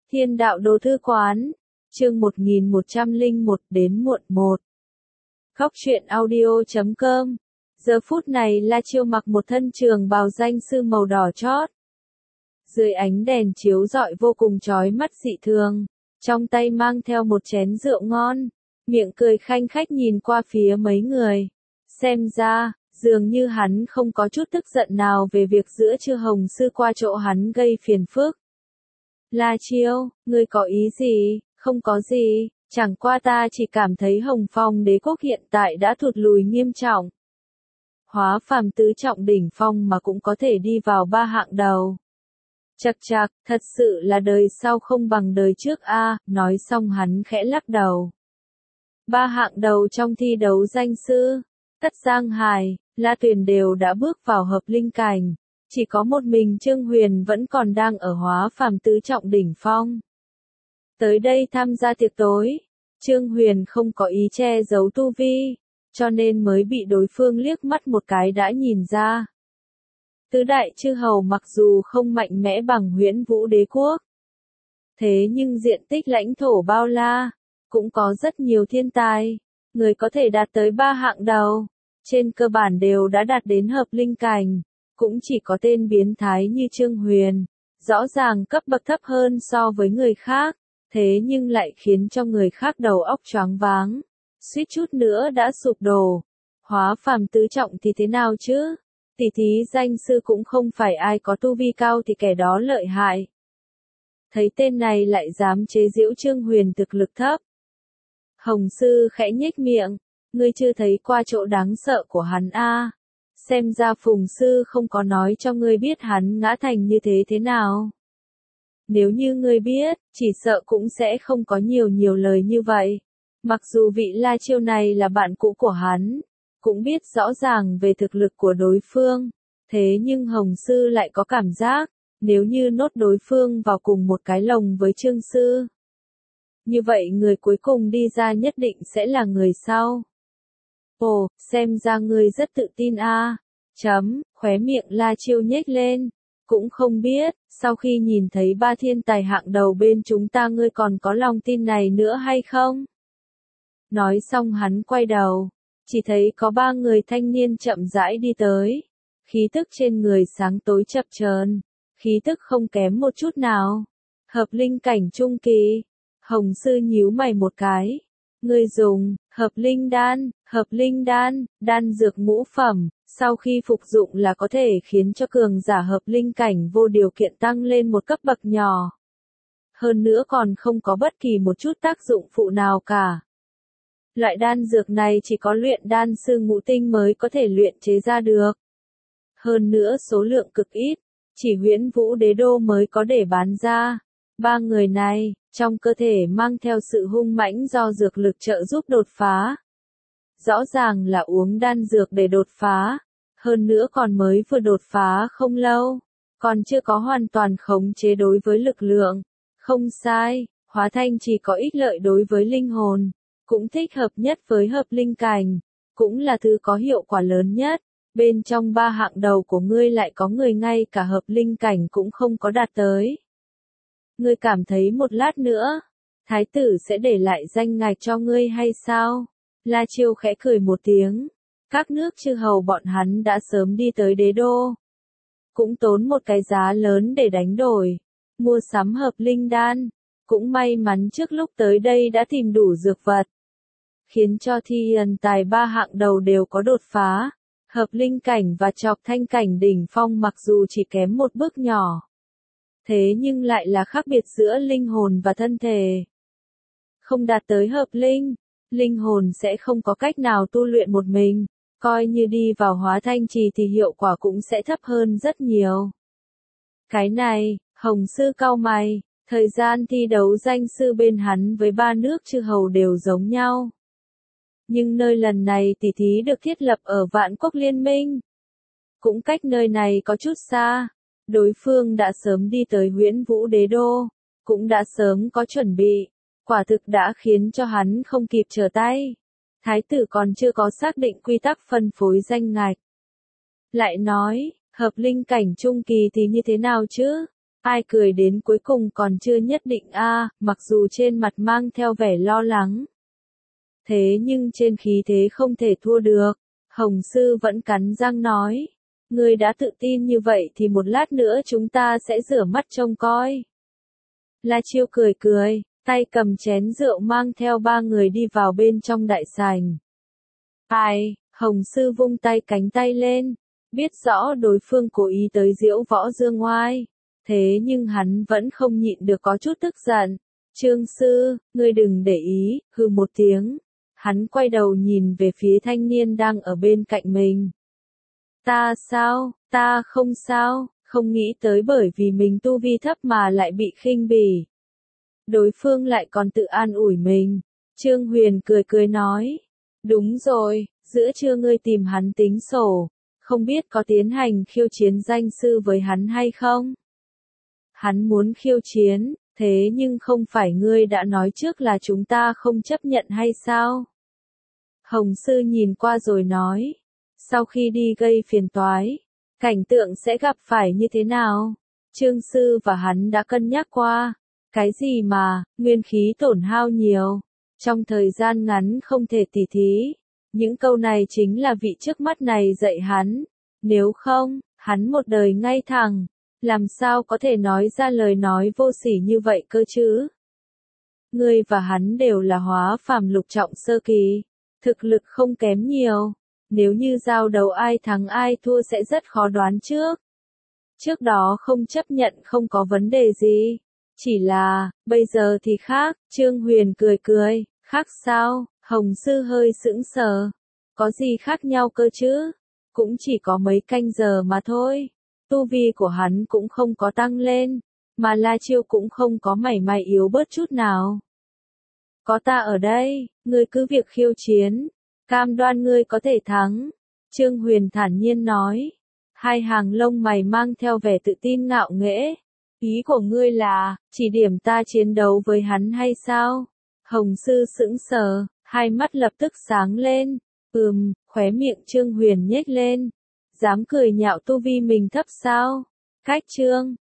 Thiên đạo đồ thư quán, chương 1101 đến muộn 1. Góc truyện audio.com. Giờ phút này La Chiêu mặc một thân trường bào danh sư màu đỏ chót. Dưới ánh đèn chiếu rọi vô cùng chói mắt dị thường, trong tay mang theo một chén rượu ngon, miệng cười khanh khách nhìn qua phía mấy người. Xem ra, dường như hắn không có chút tức giận nào về việc giữa Chư Hồng Sư qua chỗ hắn gây phiền phức. La Chiêu, ngươi có ý gì? Không có gì, chẳng qua ta chỉ cảm thấy Hồng Phong đế quốc hiện tại đã thụt lùi nghiêm trọng. Hóa phàm tứ trọng đỉnh phong mà cũng có thể đi vào ba hạng đầu. Chậc chậc, thật sự là đời sau không bằng đời trước a. Nói xong hắn khẽ lắc đầu. Ba hạng đầu trong thi đấu danh sư, Tất Giang Hải, La Tuyền đều đã bước vào hợp linh cảnh. Chỉ có một mình Trương Huyền vẫn còn đang ở hóa phàm tứ trọng đỉnh phong. Tới đây tham gia tiệc tối, Trương Huyền không có ý che giấu tu vi, cho nên mới bị đối phương liếc mắt một cái đã nhìn ra. Tứ đại chư hầu mặc dù không mạnh mẽ bằng Huyễn Vũ đế quốc, thế nhưng diện tích lãnh thổ bao la, cũng có rất nhiều thiên tài, người có thể đạt tới ba hạng đầu, trên cơ bản đều đã đạt đến hợp linh cảnh. Cũng chỉ có tên biến thái như Trương Huyền, rõ ràng cấp bậc thấp hơn so với người khác, thế nhưng lại khiến cho người khác đầu óc choáng váng, suýt chút nữa đã sụp đổ. Hóa phàm tứ trọng thì thế nào chứ? Tỷ thí danh sư cũng không phải ai có tu vi cao thì kẻ đó lợi hại. Thấy tên này lại dám chế giễu Trương Huyền thực lực thấp. Hồng sư khẽ nhếch miệng, ngươi chưa thấy qua chỗ đáng sợ của hắn a. Xem ra Phùng sư không có nói cho ngươi biết hắn ngã thành như thế nào. Nếu như ngươi biết, chỉ sợ cũng sẽ không có nhiều lời như vậy. Mặc dù vị La Chiêu này là bạn cũ của hắn, cũng biết rõ ràng về thực lực của đối phương, thế nhưng Hồng sư lại có cảm giác, nếu như nốt đối phương vào cùng một cái lồng với Trương sư, như vậy người cuối cùng đi ra nhất định sẽ là người sau. Ồ, xem ra ngươi rất tự tin a. Khóe miệng La Chiêu nhếch lên. Cũng không biết, sau khi nhìn thấy ba thiên tài hạng đầu bên chúng ta ngươi còn có lòng tin này nữa hay không? Nói xong hắn quay đầu, chỉ thấy có ba người thanh niên chậm rãi đi tới. Khí tức trên người sáng tối chập chờn, khí tức không kém một chút nào. Hợp linh cảnh trung kỳ. Hồng sư nhíu mày một cái. Ngươi dùng hợp linh đan, đan dược ngũ phẩm, sau khi phục dụng là có thể khiến cho cường giả hợp linh cảnh vô điều kiện tăng lên một cấp bậc nhỏ. Hơn nữa còn không có bất kỳ một chút tác dụng phụ nào cả. Loại đan dược này chỉ có luyện đan sư ngũ tinh mới có thể luyện chế ra được. Hơn nữa số lượng cực ít, chỉ Huyễn Vũ đế đô mới có để bán ra. Ba người này, trong cơ thể mang theo sự hung mãnh do dược lực trợ giúp đột phá. Rõ ràng là uống đan dược để đột phá, hơn nữa còn mới vừa đột phá không lâu, còn chưa có hoàn toàn khống chế đối với lực lượng. Không sai, hóa thanh chỉ có ích lợi đối với linh hồn, cũng thích hợp nhất với hợp linh cảnh, cũng là thứ có hiệu quả lớn nhất. Bên trong ba hạng đầu của ngươi lại có người ngay cả hợp linh cảnh cũng không có đạt tới. Ngươi cảm thấy một lát nữa, thái tử sẽ để lại danh ngạch cho ngươi hay sao? La Chiêu khẽ cười một tiếng. Các nước chư hầu bọn hắn đã sớm đi tới đế đô. Cũng tốn một cái giá lớn để đánh đổi. Mua sắm hợp linh đan. Cũng may mắn trước lúc tới đây đã tìm đủ dược vật. Khiến cho thi ẩn tài ba hạng đầu đều có đột phá. Hợp linh cảnh và chọc thanh cảnh đỉnh phong mặc dù chỉ kém một bước nhỏ. Thế nhưng lại là khác biệt giữa linh hồn và thân thể. Không đạt tới hợp linh, linh hồn sẽ không có cách nào tu luyện một mình, coi như đi vào hóa thanh trì thì hiệu quả cũng sẽ thấp hơn rất nhiều. Cái này, Hồng sư cau mày, thời gian thi đấu danh sư bên hắn với ba nước chư hầu đều giống nhau. Nhưng nơi lần này tỷ thí được thiết lập ở Vạn Quốc Liên Minh. Cũng cách nơi này có chút xa. Đối phương đã sớm đi tới Huyễn Vũ đế đô, cũng đã sớm có chuẩn bị, quả thực đã khiến cho hắn không kịp trở tay. Thái tử còn chưa có xác định quy tắc phân phối danh ngạch. Lại nói, hợp linh cảnh trung kỳ thì như thế nào chứ? Ai cười đến cuối cùng còn chưa nhất định a, mặc dù trên mặt mang theo vẻ lo lắng. Thế nhưng trên khí thế không thể thua được, Hồng Sư vẫn cắn răng nói. Ngươi đã tự tin như vậy thì một lát nữa chúng ta sẽ rửa mắt trông coi. La Chiêu cười cười, tay cầm chén rượu mang theo ba người đi vào bên trong đại sảnh. Ai, Hồng Sư vung tay cánh tay lên, biết rõ đối phương cố ý tới giễu võ dương oai. Thế nhưng hắn vẫn không nhịn được có chút tức giận. Trương Sư, ngươi đừng để ý, hừ một tiếng. Hắn quay đầu nhìn về phía thanh niên đang ở bên cạnh mình. Ta sao, ta không sao, không nghĩ tới bởi vì mình tu vi thấp mà lại bị khinh bỉ. Đối phương lại còn tự an ủi mình. Trương Huyền cười cười nói. Đúng rồi, giữa trưa ngươi tìm hắn tính sổ, không biết có tiến hành khiêu chiến danh sư với hắn hay không? Hắn muốn khiêu chiến, thế nhưng không phải ngươi đã nói trước là chúng ta không chấp nhận hay sao? Hồng Sư nhìn qua rồi nói, sau khi đi gây phiền toái, cảnh tượng sẽ gặp phải như thế nào? Trương Sư và hắn đã cân nhắc qua, cái gì mà, nguyên khí tổn hao nhiều, trong thời gian ngắn không thể tỉ thí. Những câu này chính là vị trước mắt này dạy hắn, nếu không, hắn một đời ngay thẳng, làm sao có thể nói ra lời nói vô sỉ như vậy cơ chứ? Ngươi và hắn đều là hóa phàm lục trọng sơ kỳ, thực lực không kém nhiều, nếu như giao đấu ai thắng ai thua sẽ rất khó đoán trước. Trước đó không chấp nhận không có vấn đề gì, chỉ là, bây giờ thì khác, Trương Huyền cười cười, khác sao? Hồng Sư hơi sững sờ, có gì khác nhau cơ chứ? Cũng chỉ có mấy canh giờ mà thôi. Tu vi của hắn cũng không có tăng lên, mà La Chiêu cũng không có mảy may yếu bớt chút nào. Có ta ở đây, ngươi cứ việc khiêu chiến, cam đoan ngươi có thể thắng. Trương Huyền thản nhiên nói, hai hàng lông mày mang theo vẻ tự tin ngạo nghễ. Ý của ngươi là, chỉ điểm ta chiến đấu với hắn hay sao? Hồng Sư sững sờ, hai mắt lập tức sáng lên. Khóe miệng Trương Huyền nhếch lên. Dám cười nhạo tu vi mình thấp sao? Cách Trương,